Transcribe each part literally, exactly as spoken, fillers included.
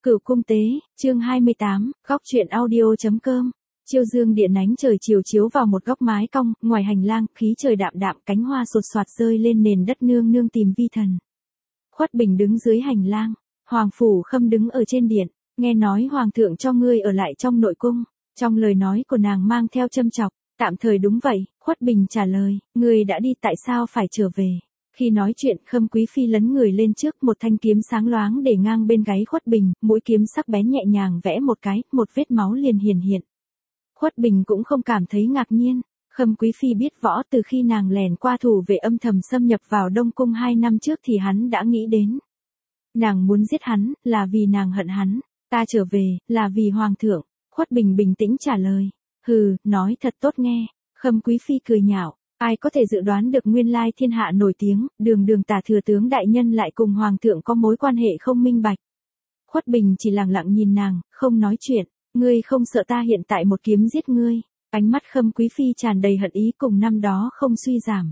Cửu cung tế, chương hai mươi tám, góc truyện audio.com. Chiêu dương điện ánh trời chiều chiếu vào một góc mái cong, ngoài hành lang, khí trời đạm đạm, cánh hoa sột soạt rơi lên nền đất, nương nương tìm vi thần. Khuất Bình đứng dưới hành lang, Hoàng Phủ Khâm đứng ở trên điện, nghe nói Hoàng thượng cho ngươi ở lại trong nội cung, trong lời nói của nàng mang theo châm chọc, tạm thời đúng vậy, Khuất Bình trả lời, ngươi đã đi tại sao phải trở về. Khi nói chuyện, Khâm Quý Phi lấn người lên trước, một thanh kiếm sáng loáng để ngang bên gáy Khuất Bình, mũi kiếm sắc bén nhẹ nhàng vẽ một cái, một vết máu liền hiển hiện. Khuất Bình cũng không cảm thấy ngạc nhiên, Khâm Quý Phi biết võ, từ khi nàng lèn qua thủ vệ âm thầm xâm nhập vào Đông Cung hai năm trước thì hắn đã nghĩ đến. Nàng muốn giết hắn, là vì nàng hận hắn, ta trở về, là vì Hoàng thượng. Khuất Bình bình tĩnh trả lời, hừ, nói thật tốt nghe. Khâm Quý Phi cười nhạo. Ai có thể dự đoán được nguyên lai thiên hạ nổi tiếng, đường đường tả thừa tướng đại nhân lại cùng hoàng thượng có mối quan hệ không minh bạch. Khuất Bình chỉ lặng lặng nhìn nàng, không nói chuyện, ngươi không sợ ta hiện tại một kiếm giết ngươi. Ánh mắt Khâm Quý Phi tràn đầy hận ý cùng năm đó không suy giảm.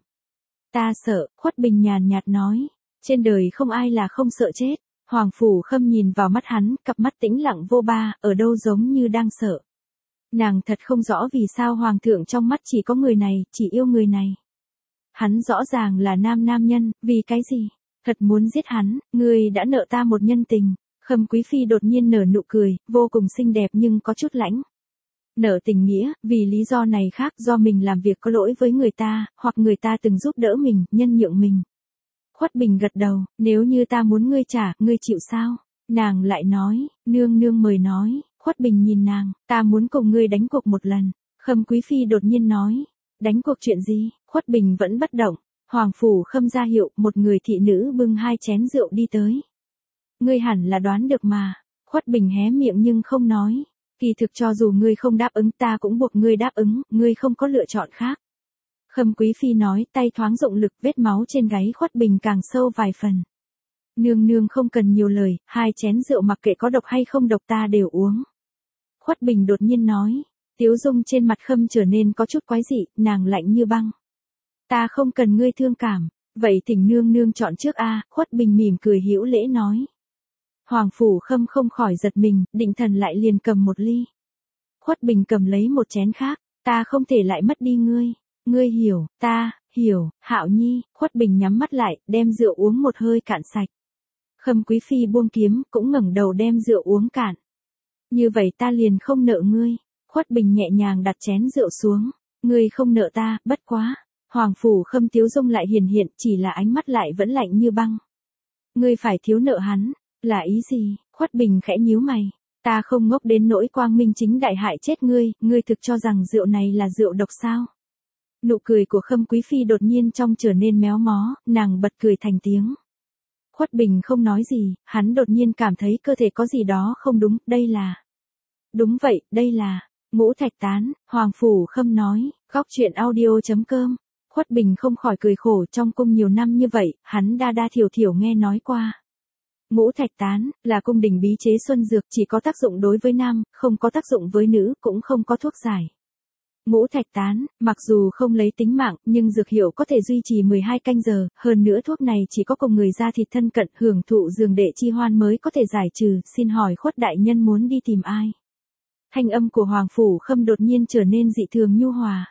Ta sợ, Khuất Bình nhàn nhạt nói, trên đời không ai là không sợ chết. Hoàng Phủ Khâm nhìn vào mắt hắn, cặp mắt tĩnh lặng vô ba, ở đâu giống như đang sợ. Nàng thật không rõ vì sao hoàng thượng trong mắt chỉ có người này, chỉ yêu người này. Hắn rõ ràng là nam nam nhân, vì cái gì? Thật muốn giết hắn, ngươi đã nợ ta một nhân tình. Khâm Quý Phi đột nhiên nở nụ cười, vô cùng xinh đẹp nhưng có chút lãnh. Nợ tình nghĩa, vì lý do này khác, do mình làm việc có lỗi với người ta, hoặc người ta từng giúp đỡ mình, nhân nhượng mình. Khuất Bình gật đầu, nếu như ta muốn ngươi trả, ngươi chịu sao? Nàng lại nói, nương nương mời nói. Khuất Bình nhìn nàng, ta muốn cùng ngươi đánh cuộc một lần. Khâm Quý Phi đột nhiên nói, đánh cuộc chuyện gì? Khuất Bình vẫn bất động. Hoàng Phủ Khâm ra hiệu, một người thị nữ bưng hai chén rượu đi tới. Ngươi hẳn là đoán được mà. Khuất Bình hé miệng nhưng không nói. Kỳ thực cho dù ngươi không đáp ứng ta cũng buộc ngươi đáp ứng, ngươi không có lựa chọn khác. Khâm Quý Phi nói, tay thoáng dụng lực, vết máu trên gáy Khuất Bình càng sâu vài phần. Nương nương không cần nhiều lời, hai chén rượu mặc kệ có độc hay không độc ta đều uống. Khuất Bình đột nhiên nói, tiếu dung trên mặt Khâm trở nên có chút quái dị, nàng lạnh như băng. Ta không cần ngươi thương cảm, vậy thỉnh nương nương chọn trước a. Khuất Bình mỉm cười hữu lễ nói. Hoàng Phủ Khâm không khỏi giật mình, định thần lại liền cầm một ly. Khuất Bình cầm lấy một chén khác, ta không thể lại mất đi ngươi, ngươi hiểu, ta, hiểu, Hạo Nhi. Khuất Bình nhắm mắt lại, đem rượu uống một hơi cạn sạch. Khâm Quý Phi buông kiếm, cũng ngẩng đầu đem rượu uống cạn. Như vậy ta liền không nợ ngươi. Khuất Bình nhẹ nhàng đặt chén rượu xuống. Ngươi không nợ ta, bất quá. Hoàng Phủ Khâm tiếu dung lại hiển hiện, chỉ là ánh mắt lại vẫn lạnh như băng. Ngươi phải thiếu nợ hắn, là ý gì? Khuất Bình khẽ nhíu mày. Ta không ngốc đến nỗi quang minh chính đại hại chết ngươi, ngươi thực cho rằng rượu này là rượu độc sao? Nụ cười của Khâm Quý Phi đột nhiên trong trở nên méo mó, nàng bật cười thành tiếng. Khuất Bình không nói gì, hắn đột nhiên cảm thấy cơ thể có gì đó không đúng, đây là... Đúng vậy, đây là... Ngũ Thạch Tán. Hoàng Phủ Khâm nói, góc truyện audio.com. Khuất Bình không khỏi cười khổ, trong cung nhiều năm như vậy, hắn đa đa thiểu thiểu nghe nói qua. Ngũ Thạch Tán, là cung đình bí chế xuân dược, chỉ có tác dụng đối với nam, không có tác dụng với nữ, cũng không có thuốc giải. Ngũ Thạch Tán, mặc dù không lấy tính mạng, nhưng dược hiệu có thể duy trì mười hai canh giờ, hơn nữa thuốc này chỉ có cùng người da thịt thân cận hưởng thụ giường đệ chi hoan mới có thể giải trừ, xin hỏi Khuất đại nhân muốn đi tìm ai? Thanh âm của Hoàng Phủ Khâm đột nhiên trở nên dị thường nhu hòa.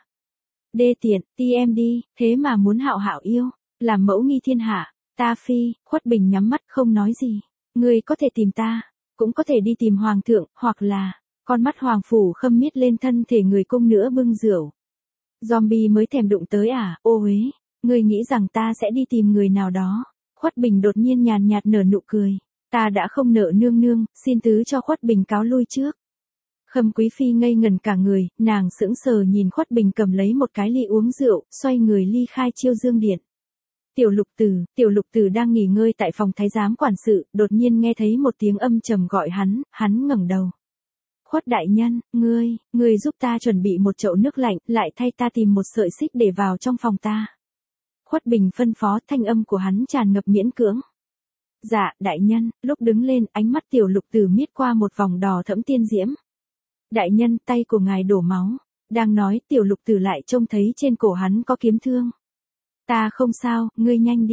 Đê tiện, ti em đi, thế mà muốn Hạo Hạo yêu, làm mẫu nghi thiên hạ, ta phi. Khuất Bình nhắm mắt không nói gì. Ngươi có thể tìm ta, cũng có thể đi tìm Hoàng thượng, hoặc là... Con mắt Hoàng Phủ Khâm miết lên thân thể người cung nữa bưng rượu. Zombie mới thèm đụng tới à, ô uế, ngươi nghĩ rằng ta sẽ đi tìm người nào đó. Khuất Bình đột nhiên nhàn nhạt nở nụ cười. Ta đã không nợ nương nương, xin thứ cho Khuất Bình cáo lui trước. Khâm Quý Phi ngây ngần cả người, nàng sững sờ nhìn Khuất Bình cầm lấy một cái ly uống rượu, xoay người ly khai Chiêu Dương Điện. Tiểu Lục Tử, Tiểu Lục Tử đang nghỉ ngơi tại phòng thái giám quản sự, đột nhiên nghe thấy một tiếng âm trầm gọi hắn, hắn ngẩng đầu. Khuất đại nhân, ngươi, ngươi giúp ta chuẩn bị một chậu nước lạnh, lại thay ta tìm một sợi xích để vào trong phòng ta. Khuất Bình phân phó, thanh âm của hắn tràn ngập miễn cưỡng. Dạ, đại nhân. Lúc đứng lên, ánh mắt Tiểu Lục Tử miết qua một vòng đỏ thẫm tiên diễm. Đại nhân, tay của ngài đổ máu. Đang nói, Tiểu Lục Tử lại trông thấy trên cổ hắn có kiếm thương. Ta không sao, ngươi nhanh đi.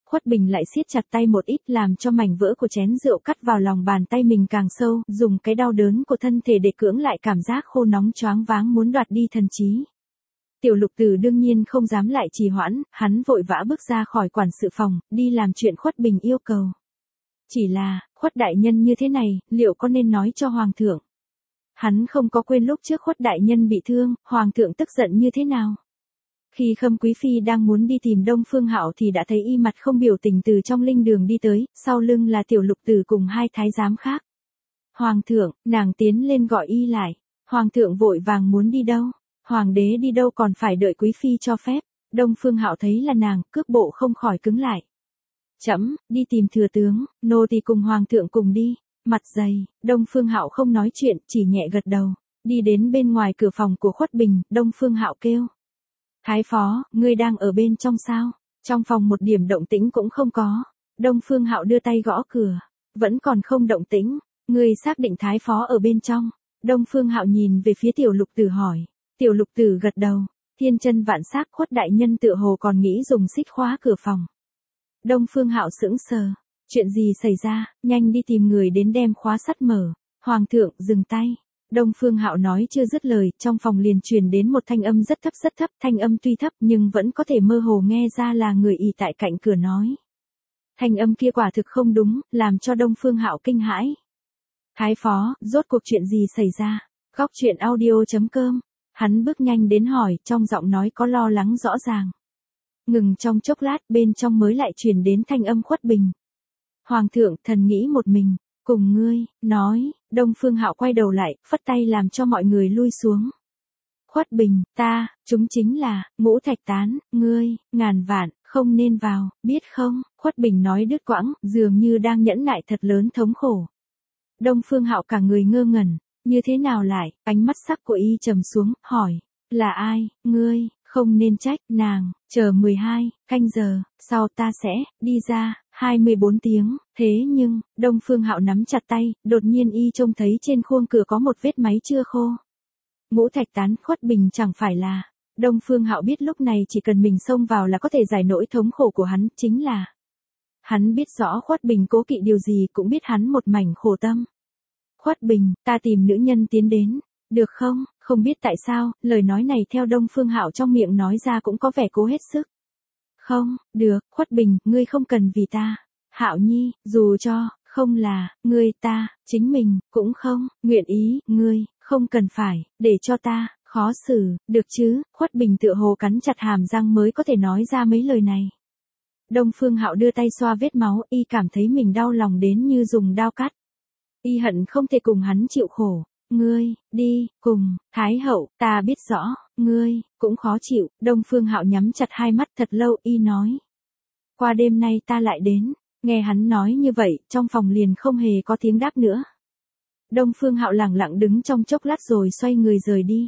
Khuất Bình lại siết chặt tay một ít làm cho mảnh vỡ của chén rượu cắt vào lòng bàn tay mình càng sâu, dùng cái đau đớn của thân thể để cưỡng lại cảm giác khô nóng choáng váng muốn đoạt đi thần trí. Tiểu Lục Tử đương nhiên không dám lại trì hoãn, hắn vội vã bước ra khỏi quản sự phòng, đi làm chuyện Khuất Bình yêu cầu. Chỉ là, Khuất đại nhân như thế này, liệu có nên nói cho Hoàng thượng? Hắn không có quên lúc trước Khuất đại nhân bị thương, Hoàng thượng tức giận như thế nào. Khi Khâm Quý Phi đang muốn đi tìm Đông Phương Hạo thì đã thấy y mặt không biểu tình từ trong linh đường đi tới, sau lưng là Tiểu Lục Tử cùng hai thái giám khác. Hoàng thượng, nàng tiến lên gọi y lại. Hoàng thượng vội vàng muốn đi đâu? Hoàng đế đi đâu còn phải đợi Quý Phi cho phép. Đông Phương Hạo thấy là nàng, cước bộ không khỏi cứng lại. Trẫm đi tìm thừa tướng, nô tỳ cùng Hoàng thượng cùng đi. Mặt dày, Đông Phương Hạo không nói chuyện, chỉ nhẹ gật đầu. Đi đến bên ngoài cửa phòng của Khuất Bình, Đông Phương Hạo kêu. Thái phó, ngươi đang ở bên trong sao? Trong phòng một điểm động tĩnh cũng không có. Đông Phương Hạo đưa tay gõ cửa. Vẫn còn không động tĩnh. Ngươi xác định Thái phó ở bên trong. Đông Phương Hạo nhìn về phía Tiểu Lục Tử hỏi. Tiểu Lục Tử gật đầu. Thiên chân vạn sắc Khuất đại nhân tựa hồ còn nghĩ dùng xích khóa cửa phòng. Đông Phương Hạo sững sờ. Chuyện gì xảy ra? Nhanh đi tìm người đến đem khóa sắt mở. Hoàng thượng, dừng tay. Đông Phương Hạo nói chưa dứt lời, trong phòng liền truyền đến một thanh âm rất thấp rất thấp, thanh âm tuy thấp nhưng vẫn có thể mơ hồ nghe ra là người ì tại cạnh cửa nói. Thanh âm kia quả thực không đúng, làm cho Đông Phương Hạo kinh hãi. Thái phó, rốt cuộc chuyện gì xảy ra? Góc truyện audio chấm com. Hắn bước nhanh đến hỏi, trong giọng nói có lo lắng rõ ràng. Ngừng trong chốc lát, bên trong mới lại truyền đến thanh âm Khuất Bình. Hoàng thượng, thần nghĩ một mình, cùng ngươi, nói. Đông Phương Hạo quay đầu lại, phất tay làm cho mọi người lui xuống. Khuất Bình, ta, chúng chính là, Ngũ Thạch Tán, ngươi, ngàn vạn, không nên vào, biết không? Khuất Bình nói đứt quãng, dường như đang nhẫn nại thật lớn thống khổ. Đông Phương Hạo cả người ngơ ngẩn, như thế nào lại, ánh mắt sắc của y trầm xuống, hỏi, là ai, ngươi, không nên trách, nàng, chờ mười hai canh giờ, sau ta sẽ, đi ra. hai mươi bốn tiếng, thế nhưng, Đông Phương Hạo nắm chặt tay, đột nhiên y trông thấy trên khuôn cửa có một vết máy chưa khô. Ngũ Thạch Tán, Khuất Bình chẳng phải là. Đông Phương Hạo biết lúc này chỉ cần mình xông vào là có thể giải nỗi thống khổ của hắn, chính là. Hắn biết rõ Khuất Bình cố kỵ điều gì, cũng biết hắn một mảnh khổ tâm. Khuất Bình, ta tìm nữ nhân tiến đến, được không? Không biết tại sao, lời nói này theo Đông Phương Hạo trong miệng nói ra cũng có vẻ cố hết sức. Không, được, Khuất Bình, ngươi không cần vì ta. Hạo Nhi, dù cho, không là, ngươi ta, chính mình, cũng không, nguyện ý, ngươi, không cần phải, để cho ta, khó xử, được chứ, Khuất Bình tựa hồ cắn chặt hàm răng mới có thể nói ra mấy lời này. Đông Phương Hạo đưa tay xoa vết máu, y cảm thấy mình đau lòng đến như dùng dao cắt. Y hận không thể cùng hắn chịu khổ. Ngươi, đi, cùng, Thái hậu, ta biết rõ, ngươi, cũng khó chịu. Đông Phương Hạo nhắm chặt hai mắt thật lâu, y nói. Qua đêm nay ta lại đến. Nghe hắn nói như vậy, trong phòng liền không hề có tiếng đáp nữa. Đông Phương Hạo lẳng lặng đứng trong chốc lát rồi xoay người rời đi.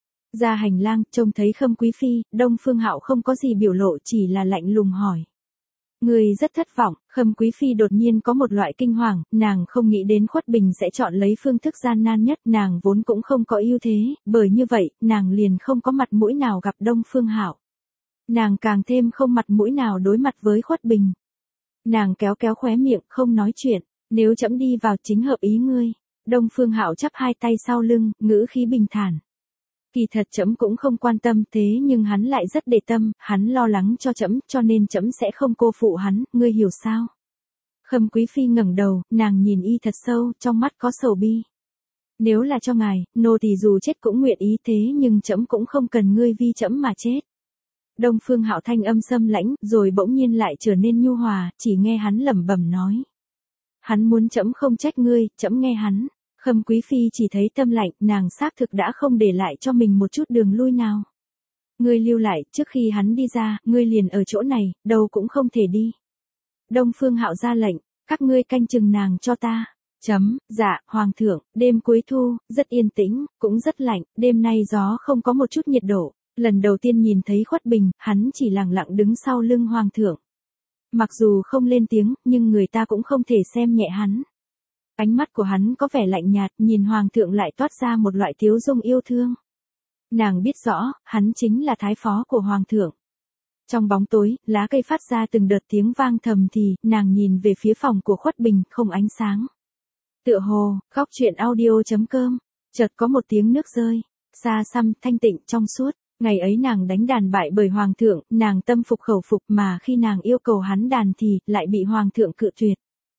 Ra hành lang, trông thấy Khâm Quý Phi, Đông Phương Hạo không có gì biểu lộ, chỉ là lạnh lùng hỏi. Người rất thất vọng. Khâm Quý Phi đột nhiên có một loại kinh hoàng, nàng không nghĩ đến Khuất Bình sẽ chọn lấy phương thức gian nan nhất, nàng vốn cũng không có ưu thế, bởi như vậy, nàng liền không có mặt mũi nào gặp Đông Phương Hạo. Nàng càng thêm không mặt mũi nào đối mặt với Khuất Bình. Nàng kéo kéo khóe miệng, không nói chuyện, nếu trẫm đi vào chính hợp ý ngươi. Đông Phương Hạo chắp hai tay sau lưng, ngữ khí bình thản. Kỳ thật trẫm cũng không quan tâm, thế nhưng hắn lại rất để tâm, hắn lo lắng cho trẫm, cho nên trẫm sẽ không cô phụ hắn, ngươi hiểu sao? Khâm Quý Phi ngẩng đầu, nàng nhìn y thật sâu, trong mắt có sầu bi. Nếu là cho ngài, nô tỳ dù chết cũng nguyện ý, thế nhưng trẫm cũng không cần ngươi vì trẫm mà chết. Đông Phương Hạo thanh âm xâm lãnh, rồi bỗng nhiên lại trở nên nhu hòa, chỉ nghe hắn lẩm bẩm nói. Hắn muốn trẫm không trách ngươi, trẫm nghe hắn. Khâm Quý Phi chỉ thấy tâm lạnh, nàng xác thực đã không để lại cho mình một chút đường lui nào. Ngươi lưu lại, trước khi hắn đi ra, ngươi liền ở chỗ này, đâu cũng không thể đi. Đông Phương Hạo ra lệnh, các ngươi canh chừng nàng cho ta. Chấm, dạ, Hoàng thượng, đêm cuối thu, rất yên tĩnh, cũng rất lạnh, đêm nay gió không có một chút nhiệt độ. Lần đầu tiên nhìn thấy Khuất Bình, hắn chỉ lặng lặng đứng sau lưng Hoàng thượng. Mặc dù không lên tiếng, nhưng người ta cũng không thể xem nhẹ hắn. Ánh mắt của hắn có vẻ lạnh nhạt, nhìn Hoàng thượng lại toát ra một loại tiếu dung yêu thương. Nàng biết rõ, hắn chính là thái phó của Hoàng thượng. Trong bóng tối, lá cây phát ra từng đợt tiếng vang thầm thì, nàng nhìn về phía phòng của Khuất Bình, không ánh sáng. Tựa hồ, góc truyện audio.com, chợt có một tiếng nước rơi, xa xăm, thanh tịnh, trong suốt. Ngày ấy nàng đánh đàn bại bởi Hoàng thượng, nàng tâm phục khẩu phục mà khi nàng yêu cầu hắn đàn thì, lại bị Hoàng thượng cự tuyệt.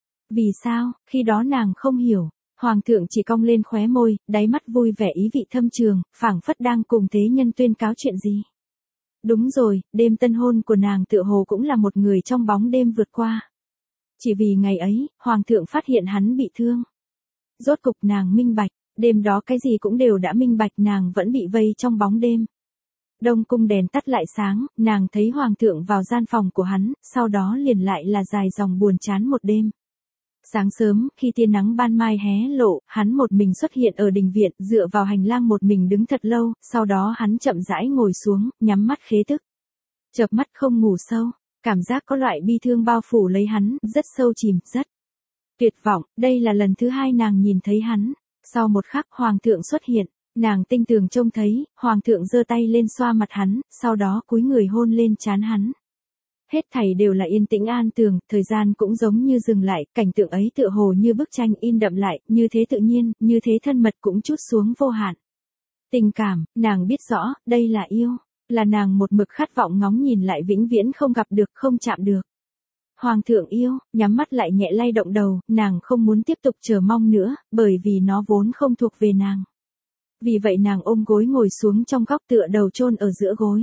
Vì sao, khi đó nàng không hiểu. Hoàng thượng chỉ cong lên khóe môi, đáy mắt vui vẻ ý vị thâm trường, phảng phất đang cùng thế nhân tuyên cáo chuyện gì. Đúng rồi, đêm tân hôn của nàng tựa hồ cũng là một người trong bóng đêm vượt qua. Chỉ vì ngày ấy, Hoàng thượng phát hiện hắn bị thương. Rốt cục nàng minh bạch, đêm đó cái gì cũng đều đã minh bạch, nàng vẫn bị vây trong bóng đêm. Đông cung đèn tắt lại sáng, nàng thấy Hoàng thượng vào gian phòng của hắn, sau đó liền lại là dài dòng buồn chán một đêm. Sáng sớm, khi tia nắng ban mai hé lộ, hắn một mình xuất hiện ở đình viện, dựa vào hành lang một mình đứng thật lâu, sau đó hắn chậm rãi ngồi xuống, nhắm mắt khế thức. Chợp mắt không ngủ sâu, cảm giác có loại bi thương bao phủ lấy hắn, rất sâu chìm, rất tuyệt vọng. Đây là lần thứ hai nàng nhìn thấy hắn. Sau một khắc, Hoàng thượng xuất hiện, nàng tinh tường trông thấy, Hoàng thượng giơ tay lên xoa mặt hắn, sau đó cúi người hôn lên trán hắn. Hết thảy đều là yên tĩnh an tường, thời gian cũng giống như dừng lại, cảnh tượng ấy tựa hồ như bức tranh in đậm lại, như thế tự nhiên, như thế thân mật cũng trút xuống vô hạn. Tình cảm, nàng biết rõ, đây là yêu, là nàng một mực khát vọng ngóng nhìn lại vĩnh viễn không gặp được, không chạm được. Hoàng thượng yêu, nhắm mắt lại nhẹ lay động đầu, nàng không muốn tiếp tục chờ mong nữa, bởi vì nó vốn không thuộc về nàng. Vì vậy nàng ôm gối ngồi xuống trong góc tựa đầu chôn ở giữa gối.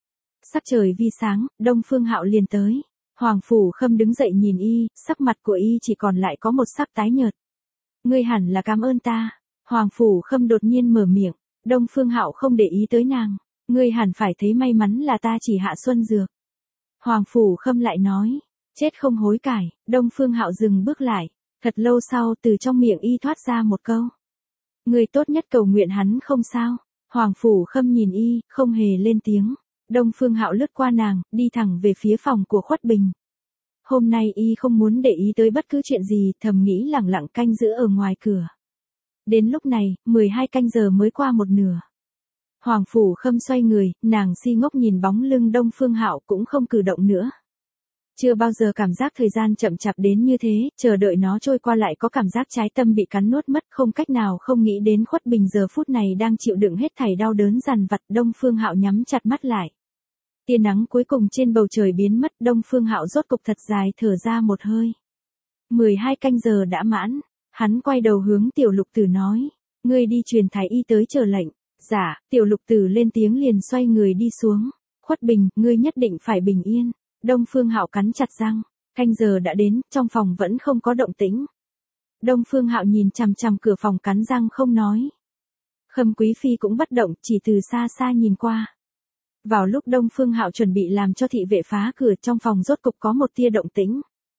Sắc trời vi sáng, Đông Phương Hạo liền tới. Hoàng Phủ Khâm đứng dậy nhìn y, sắc mặt của y chỉ còn lại có một sắc tái nhợt. Ngươi hẳn là cảm ơn ta. Hoàng Phủ Khâm đột nhiên mở miệng. Đông Phương Hạo không để ý tới nàng. Ngươi hẳn phải thấy may mắn là ta chỉ hạ xuân dược. Hoàng Phủ Khâm lại nói. Chết không hối cải. Đông Phương Hạo dừng bước lại. Thật lâu sau từ trong miệng y thoát ra một câu. Ngươi tốt nhất cầu nguyện hắn không sao. Hoàng Phủ Khâm nhìn y, không hề lên tiếng. Đông Phương Hạo lướt qua nàng, đi thẳng về phía phòng của Khuất Bình. Hôm nay y không muốn để ý tới bất cứ chuyện gì, thầm nghĩ lẳng lặng canh giữ ở ngoài cửa. Đến lúc này, mười hai canh giờ mới qua một nửa. Hoàng Phủ Khâm xoay người, nàng si ngốc nhìn bóng lưng Đông Phương Hạo cũng không cử động nữa. Chưa bao giờ cảm giác thời gian chậm chạp đến như thế, chờ đợi nó trôi qua lại có cảm giác trái tim bị cắn nuốt mất, không cách nào không nghĩ đến Khuất Bình giờ phút này đang chịu đựng hết thảy đau đớn dằn vặt. Đông Phương Hạo nhắm chặt mắt lại. Tia nắng cuối cùng trên bầu trời biến mất, Đông Phương Hạo rốt cục thật dài thở ra một hơi. mười hai canh giờ đã mãn, hắn quay đầu hướng Tiểu Lục Tử nói, ngươi đi truyền thái y tới chờ lệnh. Dạ, Tiểu Lục Tử lên tiếng liền xoay người đi xuống. Khuất Bình, ngươi nhất định phải bình yên. Đông Phương Hạo cắn chặt răng, canh giờ đã đến, trong phòng vẫn không có động tĩnh. Đông Phương Hạo nhìn chằm chằm cửa phòng cắn răng không nói. Khâm Quý Phi cũng bất động, chỉ từ xa xa nhìn qua. Vào lúc Đông Phương Hạo chuẩn bị làm cho thị vệ phá cửa, trong phòng rốt cục có một tia động tĩnh.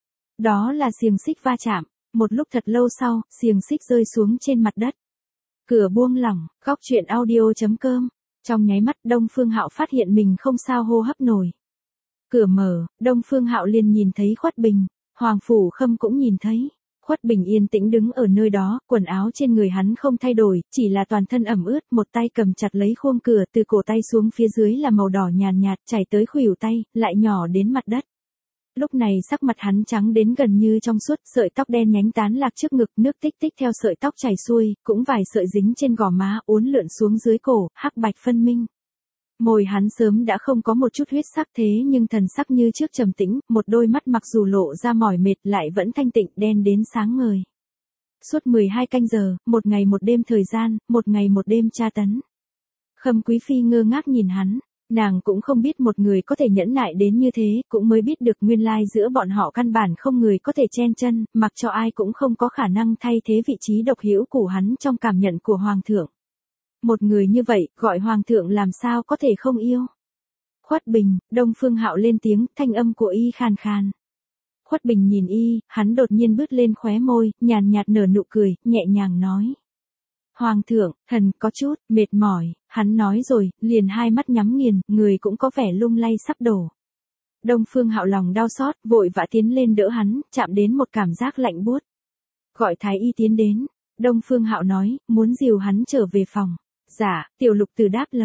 Đó là xiềng xích va chạm, một lúc thật lâu sau, xiềng xích rơi xuống trên mặt đất. Cửa buông lỏng, góc truyện audio.com, trong nháy mắt Đông Phương Hạo phát hiện mình không sao hô hấp nổi. Cửa mở, Đông Phương Hạo liền nhìn thấy Khuất Bình, Hoàng Phủ Khâm cũng nhìn thấy. Khuất Bình yên tĩnh đứng ở nơi đó, quần áo trên người hắn không thay đổi, chỉ là toàn thân ẩm ướt, một tay cầm chặt lấy khuôn cửa, từ cổ tay xuống phía dưới là màu đỏ nhàn nhạt, chảy tới khuỷu tay, lại nhỏ đến mặt đất. Lúc này sắc mặt hắn trắng đến gần như trong suốt, sợi tóc đen nhánh tán lạc trước ngực, nước tích tích theo sợi tóc chảy xuôi, cũng vài sợi dính trên gò má, uốn lượn xuống dưới cổ, hắc bạch phân minh. Môi hắn sớm đã không có một chút huyết sắc thế nhưng thần sắc như trước trầm tĩnh, một đôi mắt mặc dù lộ ra mỏi mệt lại vẫn thanh tịnh, đen đến sáng ngời. Suốt mười hai canh giờ, một ngày một đêm thời gian, một ngày một đêm tra tấn. Khâm Quý Phi ngơ ngác nhìn hắn, nàng cũng không biết một người có thể nhẫn nại đến như thế, cũng mới biết được nguyên lai giữa bọn họ căn bản không người có thể chen chân, mặc cho ai cũng không có khả năng thay thế vị trí độc hữu của hắn trong cảm nhận của Hoàng thượng. Một người như vậy, gọi Hoàng thượng làm sao có thể không yêu. Khuất Bình, Đông Phương Hạo lên tiếng, thanh âm của y khàn khàn. Khuất Bình nhìn y, hắn đột nhiên bứt lên khóe môi, nhàn nhạt nở nụ cười, nhẹ nhàng nói. Hoàng thượng, thần có chút, mệt mỏi, hắn nói rồi, liền hai mắt nhắm nghiền, người cũng có vẻ lung lay sắp đổ. Đông Phương Hạo lòng đau xót, vội vã tiến lên đỡ hắn, chạm đến một cảm giác lạnh buốt. Gọi thái y tiến đến, Đông Phương Hạo nói, muốn dìu hắn trở về phòng. Dạ, Tiểu Lục Tử đáp lời.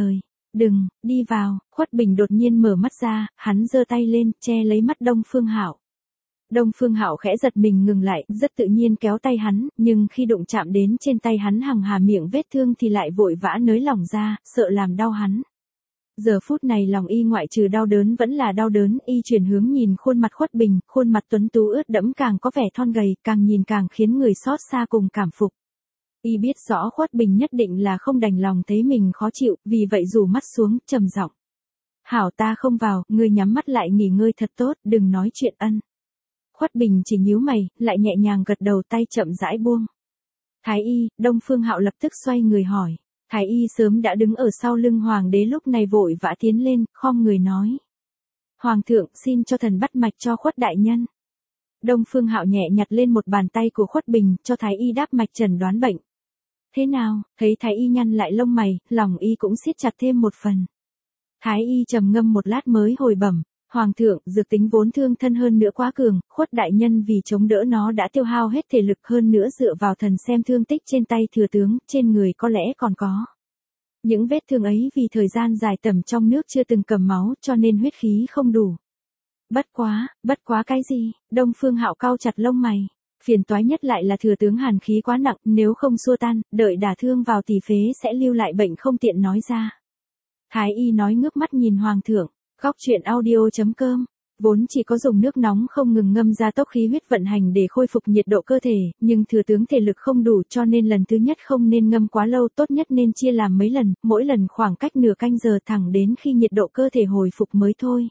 Đừng, đi vào, Khuất Bình đột nhiên mở mắt ra, hắn giơ tay lên, che lấy mắt Đông Phương Hạo. Đông Phương Hạo khẽ giật mình ngừng lại, rất tự nhiên kéo tay hắn, nhưng khi đụng chạm đến trên tay hắn hằng hà miệng vết thương thì lại vội vã nới lỏng ra, sợ làm đau hắn. Giờ phút này lòng y ngoại trừ đau đớn vẫn là đau đớn, y chuyển hướng nhìn khuôn mặt Khuất Bình, khuôn mặt tuấn tú ướt đẫm càng có vẻ thon gầy, càng nhìn càng khiến người xót xa cùng cảm phục. Y biết rõ Khuất Bình nhất định là không đành lòng thấy mình khó chịu, vì vậy rủ mắt xuống, trầm giọng. Hảo, ta không vào, ngươi nhắm mắt lại nghỉ ngơi thật tốt, đừng nói chuyện ân. Khuất Bình chỉ nhíu mày, lại nhẹ nhàng gật đầu, tay chậm rãi buông. Thái y, Đông Phương Hạo lập tức xoay người hỏi. Thái y sớm đã đứng ở sau lưng hoàng đế lúc này vội vã tiến lên, khom người nói. Hoàng thượng, xin cho thần bắt mạch cho Khuất đại nhân. Đông Phương Hạo nhẹ nhặt lên một bàn tay của Khuất Bình, cho Thái y đáp mạch chẩn đoán bệnh. Thế nào, thấy Thái y nhăn lại lông mày, lòng y cũng siết chặt thêm một phần. Thái y trầm ngâm một lát mới hồi bẩm. Hoàng thượng, dược tính vốn thương thân hơn nữa quá cường, Khuất đại nhân vì chống đỡ nó đã tiêu hao hết thể lực, hơn nữa dựa vào thần xem thương tích trên tay thừa tướng, trên người có lẽ còn có. Những vết thương ấy vì thời gian dài tẩm trong nước chưa từng cầm máu cho nên huyết khí không đủ. Bất quá, bất quá cái gì? Đông Phương Hạo cau chặt lông mày. Phiền toái nhất lại là thừa tướng hàn khí quá nặng, nếu không xua tan, đợi đả thương vào thì phế sẽ lưu lại bệnh không tiện nói ra. Thái y nói ngước mắt nhìn hoàng thượng. Góc truyện audio chấm com, vốn chỉ có dùng nước nóng không ngừng ngâm ra tốc khí huyết vận hành để khôi phục nhiệt độ cơ thể, nhưng thừa tướng thể lực không đủ cho nên lần thứ nhất không nên ngâm quá lâu, tốt nhất nên chia làm mấy lần, mỗi lần khoảng cách nửa canh giờ thẳng đến khi nhiệt độ cơ thể hồi phục mới thôi.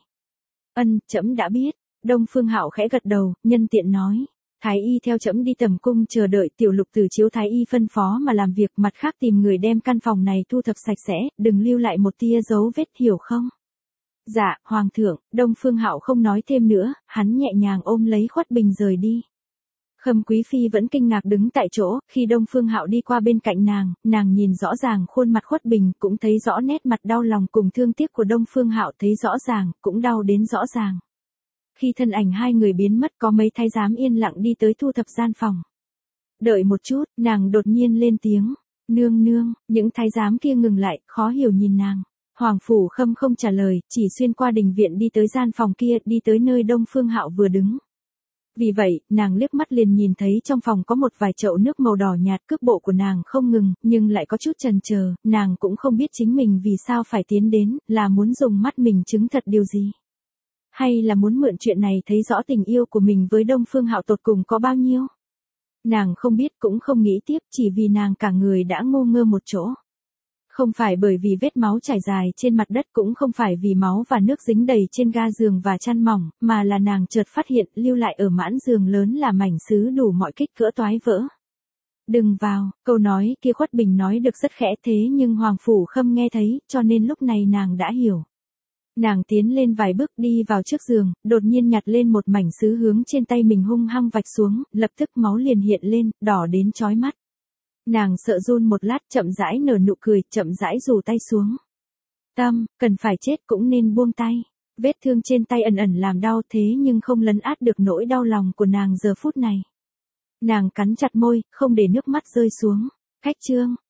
Ân, trẫm đã biết, Đông Phương Hạo khẽ gật đầu, nhân tiện nói. Thái y theo trẫm đi tầm cung chờ đợi, tiểu lục từ chiếu thái y phân phó mà làm việc, mặt khác tìm người đem căn phòng này thu thập sạch sẽ, đừng lưu lại một tia dấu vết, hiểu không? Dạ, Hoàng thượng. Đông Phương Hạo không nói thêm nữa, hắn nhẹ nhàng ôm lấy Khuất Bình rời đi. Khâm Quý Phi vẫn kinh ngạc đứng tại chỗ, khi Đông Phương Hạo đi qua bên cạnh nàng, nàng nhìn rõ ràng khuôn mặt Khuất Bình, cũng thấy rõ nét mặt đau lòng cùng thương tiếc của Đông Phương Hạo, thấy rõ ràng, cũng đau đến rõ ràng. Khi thân ảnh hai người biến mất có mấy thái giám yên lặng đi tới thu thập gian phòng. Đợi một chút, nàng đột nhiên lên tiếng, nương nương, những thái giám kia ngừng lại, khó hiểu nhìn nàng. Hoàng Phủ Khâm không trả lời, chỉ xuyên qua đình viện đi tới gian phòng kia, đi tới nơi Đông Phương Hạo vừa đứng. Vì vậy, nàng liếc mắt liền nhìn thấy trong phòng có một vài chậu nước màu đỏ nhạt, cước bộ của nàng không ngừng, nhưng lại có chút chần chờ, nàng cũng không biết chính mình vì sao phải tiến đến, là muốn dùng mắt mình chứng thật điều gì. Hay là muốn mượn chuyện này thấy rõ tình yêu của mình với Đông Phương Hạo tột cùng có bao nhiêu. Nàng không biết cũng không nghĩ tiếp, chỉ vì nàng cả người đã ngô ngơ một chỗ. Không phải bởi vì vết máu trải dài trên mặt đất, cũng không phải vì máu và nước dính đầy trên ga giường và chăn mỏng, mà là nàng chợt phát hiện lưu lại ở mãn giường lớn là mảnh sứ đủ mọi kích cỡ toái vỡ. Đừng vào, câu nói kia Khuất Bình nói được rất khẽ thế nhưng Hoàng Phủ Khâm nghe thấy, cho nên lúc này nàng đã hiểu. Nàng tiến lên vài bước đi vào trước giường, đột nhiên nhặt lên một mảnh sứ hướng trên tay mình hung hăng vạch xuống, lập tức máu liền hiện lên, đỏ đến chói mắt. Nàng sợ run một lát, chậm rãi nở nụ cười, chậm rãi rủ tay xuống. Tâm, cần phải chết cũng nên buông tay. Vết thương trên tay ẩn ẩn làm đau thế nhưng không lấn át được nỗi đau lòng của nàng giờ phút này. Nàng cắn chặt môi, không để nước mắt rơi xuống. Khách trương,